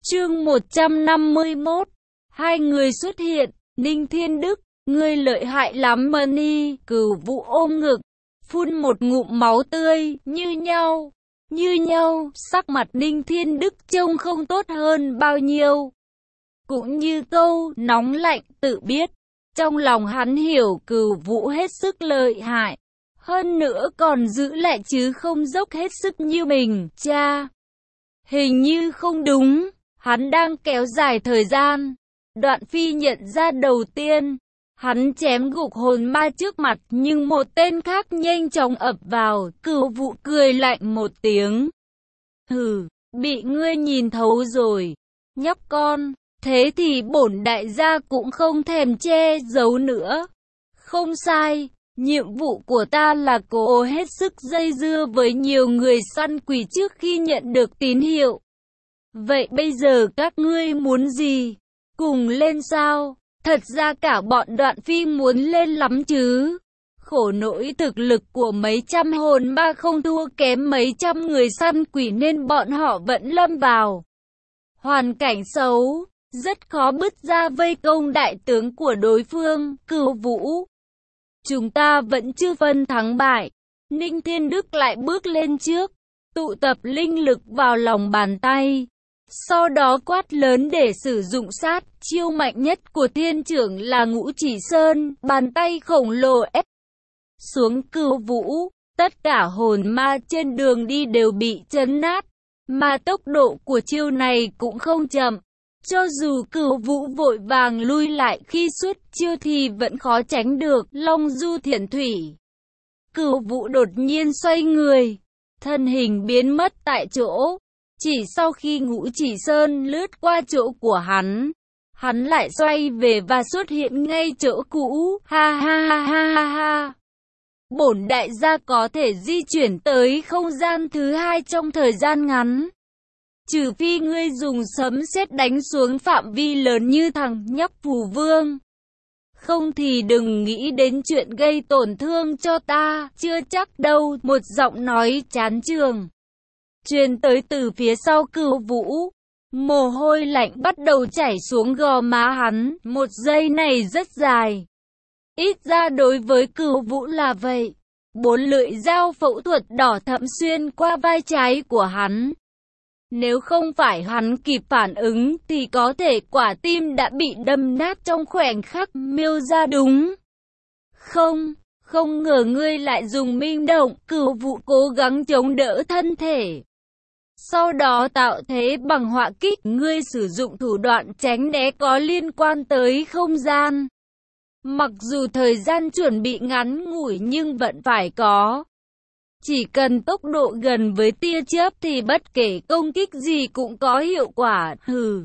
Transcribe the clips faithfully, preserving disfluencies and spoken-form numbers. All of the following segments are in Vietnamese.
Chương một trăm năm mươi mốt. Hai người xuất hiện. Ninh Thiên Đức, ngươi lợi hại lắm Mani. Cửu Vũ ôm ngực, phun một ngụm máu tươi. Như nhau, như nhau. Sắc mặt Ninh Thiên Đức trông không tốt hơn bao nhiêu. Cũng như câu nóng lạnh tự biết. Trong lòng hắn hiểu Cửu Vũ hết sức lợi hại, hơn nữa còn giữ lại chứ không dốc hết sức như mình. Cha, hình như không đúng. Hắn đang kéo dài thời gian. Đoạn Phi nhận ra đầu tiên. Hắn chém gục hồn ma trước mặt, nhưng một tên khác nhanh chóng ập vào. Cửu Vũ cười lạnh một tiếng. Hừ, bị ngươi nhìn thấu rồi, nhóc con. Thế thì bổn đại gia cũng không thèm che giấu nữa. Không sai, nhiệm vụ của ta là cố hết sức dây dưa với nhiều người săn quỷ trước khi nhận được tín hiệu. Vậy bây giờ các ngươi muốn gì? Cùng lên sao? Thật ra cả bọn Đoạn Phi muốn lên lắm chứ. Khổ nỗi thực lực của mấy trăm hồn ma không thua kém mấy trăm người săn quỷ nên bọn họ vẫn lâm vào hoàn cảnh xấu, rất khó bứt ra vây công đại tướng của đối phương. Cửu Vũ, chúng ta vẫn chưa phân thắng bại. Ninh Thiên Đức lại bước lên trước, tụ tập linh lực vào lòng bàn tay. Sau đó quát lớn để sử dụng sát chiêu mạnh nhất của thiên trưởng là Ngũ Chỉ Sơn. Bàn tay khổng lồ ép xuống Cửu Vũ. Tất cả hồn ma trên đường đi đều bị chấn nát. Mà tốc độ của chiêu này cũng không chậm. Cho dù Cửu Vũ vội vàng lui lại khi xuất chiêu thì vẫn khó tránh được. Long du thiển thủy. Cửu Vũ đột nhiên xoay người, thân hình biến mất tại chỗ. Chỉ sau khi Ngũ Chỉ Sơn lướt qua chỗ của hắn, hắn lại xoay về và xuất hiện ngay chỗ cũ. Ha ha ha ha ha ha. Bổn đại gia có thể di chuyển tới không gian thứ hai trong thời gian ngắn. Trừ phi ngươi dùng sấm sét đánh xuống phạm vi lớn như thằng nhóc Phù Vương. Không thì đừng nghĩ đến chuyện gây tổn thương cho ta, chưa chắc đâu. Một giọng nói chán chường truyền tới từ phía sau Cửu Vũ. Mồ hôi lạnh bắt đầu chảy xuống gò má hắn. Một giây này rất dài. Ít ra đối với Cửu Vũ là vậy. Bốn lưỡi dao phẫu thuật đỏ thẫm xuyên qua vai trái của hắn. Nếu không phải hắn kịp phản ứng thì có thể quả tim đã bị đâm nát trong khoảnh khắc. Miêu ra đúng không? Không ngờ ngươi lại dùng minh động. Cửu Vũ cố gắng chống đỡ thân thể, sau đó tạo thế bằng họa kích. Ngươi sử dụng thủ đoạn tránh né có liên quan tới không gian. Mặc dù thời gian chuẩn bị ngắn ngủi nhưng vẫn phải có. Chỉ cần tốc độ gần với tia chớp thì bất kể công kích gì cũng có hiệu quả. Hừ,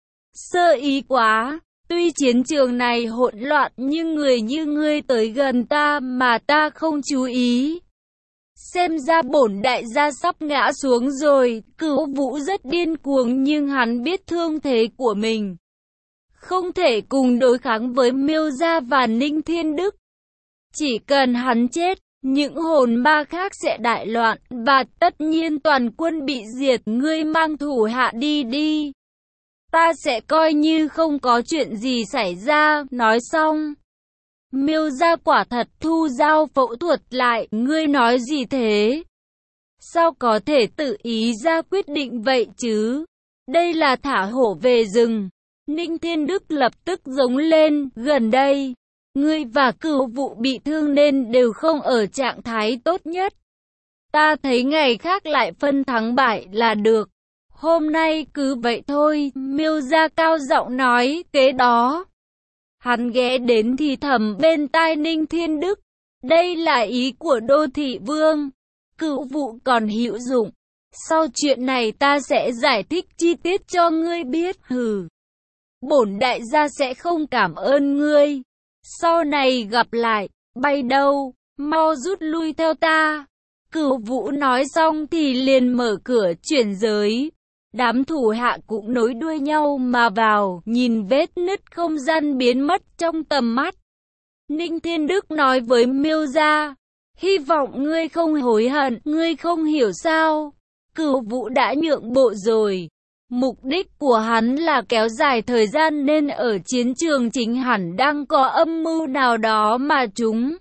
sơ ý quá. Tuy chiến trường này hỗn loạn nhưng người như ngươi tới gần ta mà ta không chú ý. Xem ra bổn đại gia sắp ngã xuống rồi. Cửu Vũ rất điên cuồng nhưng hắn biết thương thế của mình không thể cùng đối kháng với Miêu Gia và Ninh Thiên Đức. Chỉ cần hắn chết, những hồn ma khác sẽ đại loạn và tất nhiên toàn quân bị diệt. Ngươi mang thủ hạ đi đi, ta sẽ coi như không có chuyện gì xảy ra. Nói xong, Miêu Gia quả thật thu dao phẫu thuật lại. Ngươi nói gì thế? Sao có thể tự ý ra quyết định vậy chứ? Đây là thả hổ về rừng. Ninh Thiên Đức lập tức giống lên. Gần đây, ngươi và Cửu Vũ bị thương nên đều không ở trạng thái tốt nhất. Ta thấy ngày khác lại phân thắng bại là được. Hôm nay cứ vậy thôi. Miêu Gia cao giọng nói. Kế đó, hắn ghé đến thì thầm bên tai Ninh Thiên Đức. Đây là ý của Đô Thị Vương. Cửu Vũ còn hữu dụng. Sau chuyện này ta sẽ giải thích chi tiết cho ngươi biết. Hừ, bổn đại gia sẽ không cảm ơn ngươi. Sau này gặp lại. Bay đâu, mau rút lui theo ta. Cửu Vũ nói xong thì liền mở cửa chuyển giới. Đám thủ hạ cũng nối đuôi nhau mà vào, nhìn vết nứt không gian biến mất trong tầm mắt. Ninh Thiên Đức nói với Miêu Gia, hy vọng ngươi không hối hận. Ngươi không hiểu sao, Cửu Vũ đã nhượng bộ rồi. Mục đích của hắn là kéo dài thời gian nên ở chiến trường chính hẳn đang có âm mưu nào đó mà chúng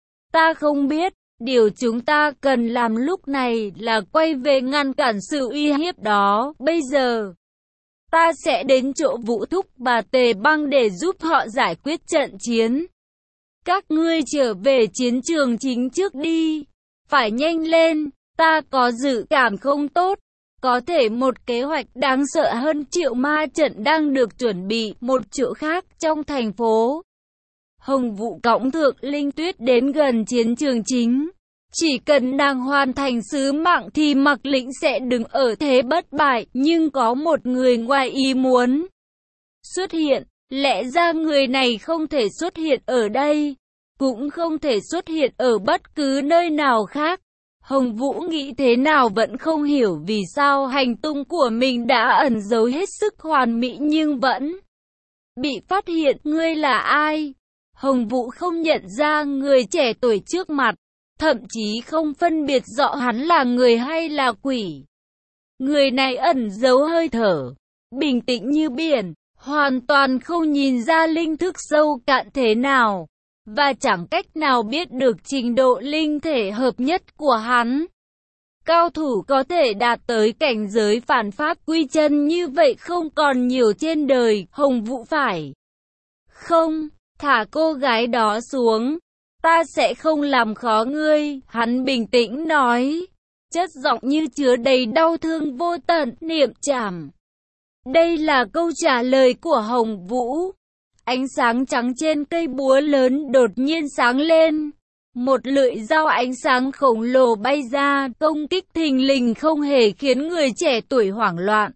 ta không biết. Điều chúng ta cần làm lúc này là quay về ngăn cản sự uy hiếp đó. Bây giờ, ta sẽ đến chỗ Vũ Thúc và Tề Băng để giúp họ giải quyết trận chiến. Các ngươi trở về chiến trường chính trước đi. Phải nhanh lên, ta có dự cảm không tốt. Có thể một kế hoạch đáng sợ hơn triệu ma trận đang được chuẩn bị một chỗ khác trong thành phố. Hồng Vũ cõng Thượng Linh Tuyết đến gần chiến trường chính. Chỉ cần nàng hoàn thành sứ mạng thì Mạc Lĩnh sẽ đứng ở thế bất bại, nhưng có một người ngoài ý muốn xuất hiện. Lẽ ra người này không thể xuất hiện ở đây, cũng không thể xuất hiện ở bất cứ nơi nào khác. Hồng Vũ nghĩ thế nào vẫn không hiểu vì sao hành tung của mình đã ẩn giấu hết sức hoàn mỹ nhưng vẫn bị phát hiện. Ngươi là ai? Hồng Vũ không nhận ra người trẻ tuổi trước mặt, thậm chí không phân biệt rõ hắn là người hay là quỷ. Người này ẩn giấu hơi thở, bình tĩnh như biển, hoàn toàn không nhìn ra linh thức sâu cạn thế nào, và chẳng cách nào biết được trình độ linh thể hợp nhất của hắn. Cao thủ có thể đạt tới cảnh giới phản pháp quy chân như vậy không còn nhiều trên đời. Hồng Vũ phải không, thả cô gái đó xuống. Ta sẽ không làm khó ngươi, hắn bình tĩnh nói, chất giọng như chứa đầy đau thương vô tận. Niệm trảm. Đây là câu trả lời của Hồng Vũ. Ánh sáng trắng trên cây búa lớn đột nhiên sáng lên. Một lưỡi dao ánh sáng khổng lồ bay ra, công kích thình lình không hề khiến người trẻ tuổi hoảng loạn.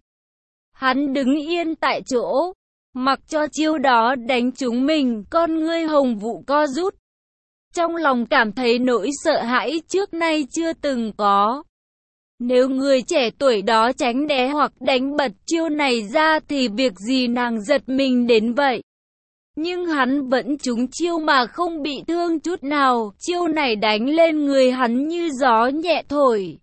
Hắn đứng yên tại chỗ, mặc cho chiêu đó đánh trúng mình. Con ngươi Hồng Vũ co rút, trong lòng cảm thấy nỗi sợ hãi trước nay chưa từng có. Nếu người trẻ tuổi đó tránh né hoặc đánh bật chiêu này ra thì việc gì nàng giật mình đến vậy. Nhưng hắn vẫn trúng chiêu mà không bị thương chút nào. Chiêu này đánh lên người hắn như gió nhẹ thổi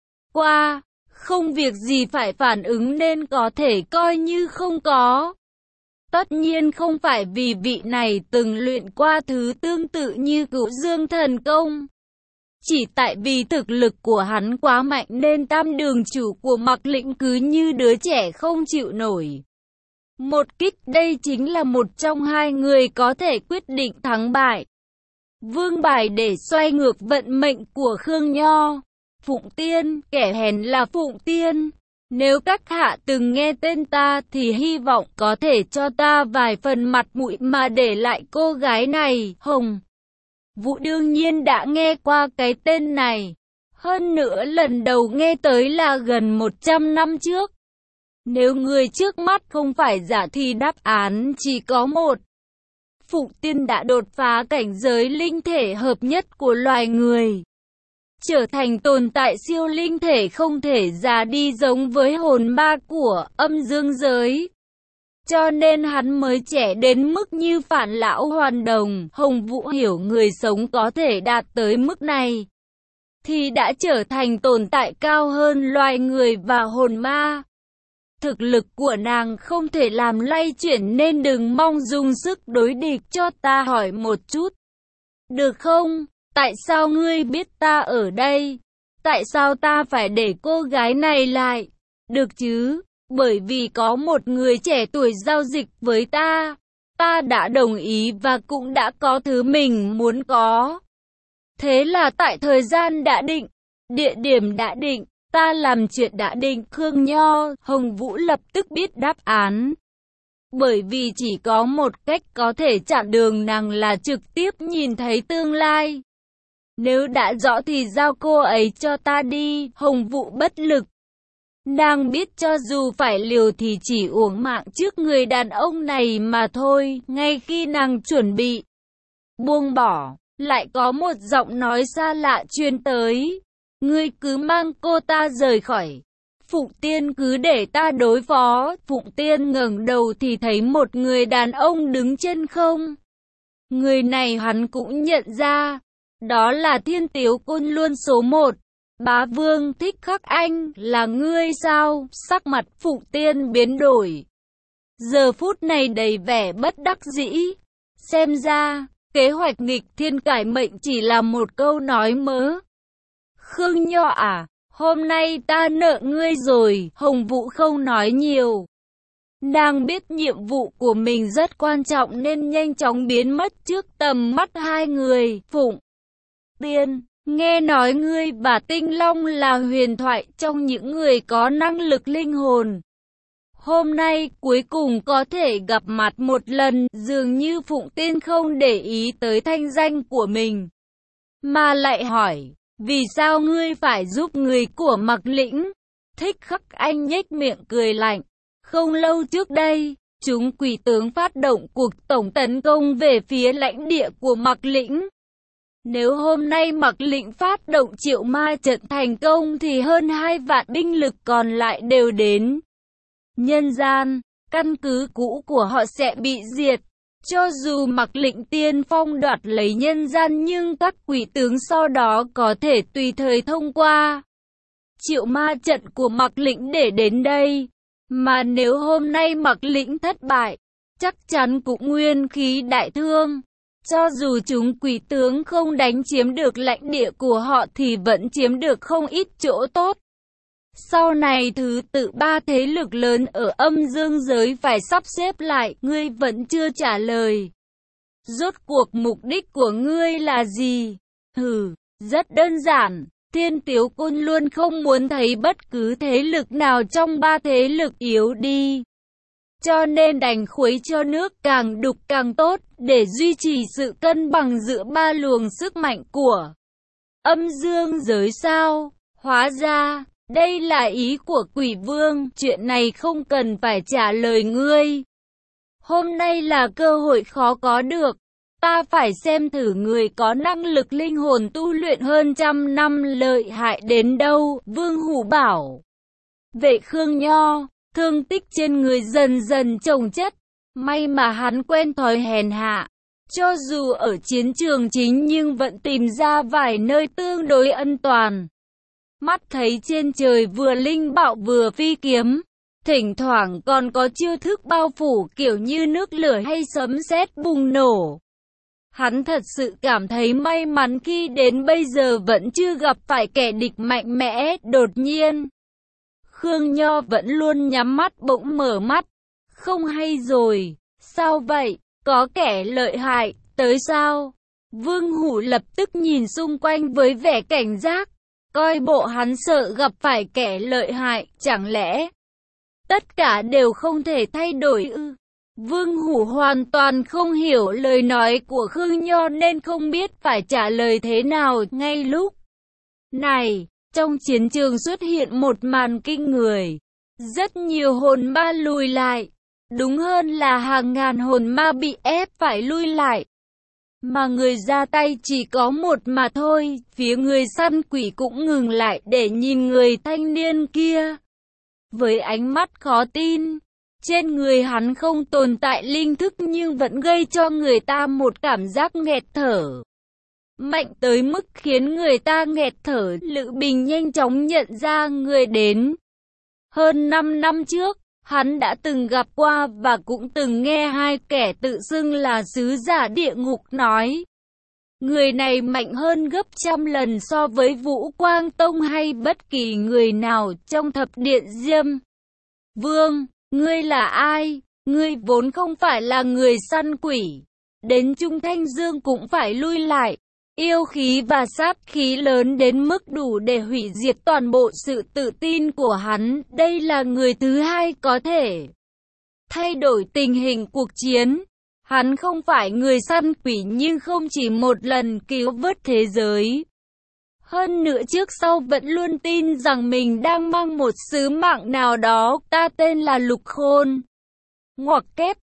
qua, không việc gì phải phản ứng nên có thể coi như không có. Tất nhiên không phải vì vị này từng luyện qua thứ tương tự như Cửu Dương Thần Công. Chỉ tại vì thực lực của hắn quá mạnh nên tam đường chủ của Mạc Lĩnh cứ như đứa trẻ không chịu nổi. Một kích đây chính là một trong hai người có thể quyết định thắng bại. Vương bài để xoay ngược vận mệnh của Khương Nho. Phụng Tiên, kẻ hèn là Phụng Tiên. Nếu các hạ từng nghe tên ta thì hy vọng có thể cho ta vài phần mặt mũi mà để lại cô gái này. Hồng Vũ đương nhiên đã nghe qua cái tên này. Hơn nữa lần đầu nghe tới là gần một trăm năm trước. Nếu người trước mắt không phải giả thì đáp án chỉ có một. Phụng Tiên đã đột phá cảnh giới linh thể hợp nhất của loài người, trở thành tồn tại siêu linh thể không thể già đi giống với hồn ma của âm dương giới. Cho nên hắn mới trẻ đến mức như Phản Lão Hoàn Đồng. Hồng Vũ hiểu người sống có thể đạt tới mức này thì đã trở thành tồn tại cao hơn loài người và hồn ma. Thực lực của nàng không thể làm lay chuyển nên đừng mong dùng sức đối địch. Cho ta hỏi một chút, được không? Tại sao ngươi biết ta ở đây? Tại sao ta phải để cô gái này lại? Được chứ? Bởi vì có một người trẻ tuổi giao dịch với ta. Ta đã đồng ý và cũng đã có thứ mình muốn có. Thế là tại thời gian đã định, địa điểm đã định, ta làm chuyện đã định. Khương Nho, Hồng Vũ lập tức biết đáp án. Bởi vì chỉ có một cách có thể chặn đường nàng là trực tiếp nhìn thấy tương lai. Nếu đã rõ thì giao cô ấy cho ta đi. Hồng Vũ bất lực. Nàng biết cho dù phải liều thì chỉ uổng mạng trước người đàn ông này mà thôi. Ngay khi nàng chuẩn bị buông bỏ, lại có một giọng nói xa lạ truyền tới. Ngươi cứ mang cô ta rời khỏi. Phụng Tiên cứ để ta đối phó. Phụng Tiên ngẩng đầu thì thấy một người đàn ông đứng trên không. Người này hắn cũng nhận ra. Đó là Thiên Tiếu Côn Luân số một. Bá vương Thích Khắc Anh, là ngươi sao? Sắc mặt Phụng Tiên biến đổi. Giờ phút này đầy vẻ bất đắc dĩ. Xem ra, kế hoạch nghịch thiên cải mệnh chỉ là một câu nói mớ. Khương Nho à, hôm nay ta nợ ngươi rồi. Hồng Vũ không nói nhiều. Nàng biết nhiệm vụ của mình rất quan trọng nên nhanh chóng biến mất trước tầm mắt hai người. Phụng Tiên, nghe nói ngươi và Tinh Long là huyền thoại trong những người có năng lực linh hồn. Hôm nay cuối cùng có thể gặp mặt một lần. Dường như Phụng Tiên không để ý tới thanh danh của mình, mà lại hỏi, vì sao ngươi phải giúp người của Mạc Lĩnh? Thích Khắc Anh nhếch miệng cười lạnh. Không lâu trước đây, chúng quỷ tướng phát động cuộc tổng tấn công về phía lãnh địa của Mạc Lĩnh. Nếu hôm nay Mạc Lĩnh phát động triệu ma trận thành công thì hơn hai vạn binh lực còn lại đều đến nhân gian, căn cứ cũ của họ sẽ bị diệt. Cho dù Mạc Lĩnh tiên phong đoạt lấy nhân gian nhưng các quỷ tướng sau đó có thể tùy thời thông qua triệu ma trận của Mạc Lĩnh để đến đây. Mà nếu hôm nay Mạc Lĩnh thất bại, chắc chắn cũng nguyên khí đại thương. Cho dù chúng quỷ tướng không đánh chiếm được lãnh địa của họ thì vẫn chiếm được không ít chỗ tốt. Sau này thứ tự ba thế lực lớn ở âm dương giới phải sắp xếp lại, ngươi vẫn chưa trả lời. Rốt cuộc mục đích của ngươi là gì? Hừ, rất đơn giản. Thiên Tiếu Côn luôn không muốn thấy bất cứ thế lực nào trong ba thế lực yếu đi. Cho nên đành khuấy cho nước càng đục càng tốt, để duy trì sự cân bằng giữa ba luồng sức mạnh của âm dương giới sao? Hóa ra, đây là ý của Quỷ Vương, chuyện này không cần phải trả lời ngươi. Hôm nay là cơ hội khó có được. Ta phải xem thử người có năng lực linh hồn tu luyện hơn trăm năm lợi hại đến đâu. Vương Hủ bảo vệ Khương Nho, thương tích trên người dần dần chồng chất. May mà hắn quen thói hèn hạ. Cho dù ở chiến trường chính nhưng vẫn tìm ra vài nơi tương đối an toàn. Mắt thấy trên trời vừa linh bạo vừa phi kiếm. Thỉnh thoảng còn có chiêu thức bao phủ kiểu như nước lửa hay sấm sét bùng nổ. Hắn thật sự cảm thấy may mắn khi đến bây giờ vẫn chưa gặp phải kẻ địch mạnh mẽ. Đột nhiên, Khương Nho vẫn luôn nhắm mắt bỗng mở mắt. Không hay rồi, sao vậy? Có kẻ lợi hại, tới sao? Vương Hủ lập tức nhìn xung quanh với vẻ cảnh giác. Coi bộ hắn sợ gặp phải kẻ lợi hại, chẳng lẽ tất cả đều không thể thay đổi ư? Vương Hủ hoàn toàn không hiểu lời nói của Khương Nho nên không biết phải trả lời thế nào. Ngay lúc này, trong chiến trường xuất hiện một màn kinh người. Rất nhiều hồn ma lùi lại. Đúng hơn là hàng ngàn hồn ma bị ép phải lui lại. Mà người ra tay chỉ có một mà thôi. Phía người săn quỷ cũng ngừng lại để nhìn người thanh niên kia với ánh mắt khó tin. Trên người hắn không tồn tại linh thức nhưng vẫn gây cho người ta một cảm giác nghẹt thở. Mạnh tới mức khiến người ta nghẹt thở. Lữ Bình nhanh chóng nhận ra người đến. Hơn năm năm trước, hắn đã từng gặp qua và cũng từng nghe hai kẻ tự xưng là sứ giả địa ngục nói. Người này mạnh hơn gấp trăm lần so với Vũ Quang Tông hay bất kỳ người nào trong thập điện Diêm Vương. Ngươi là ai? Ngươi vốn không phải là người săn quỷ. Đến Trung Thanh Dương cũng phải lui lại. Yêu khí và sát khí lớn đến mức đủ để hủy diệt toàn bộ sự tự tin của hắn. Đây là người thứ hai có thể thay đổi tình hình cuộc chiến. Hắn không phải người săn quỷ nhưng không chỉ một lần cứu vớt thế giới. Hơn nữa trước sau vẫn luôn tin rằng mình đang mang một sứ mạng nào đó. Ta tên là Lục Khôn. Ngoặc kép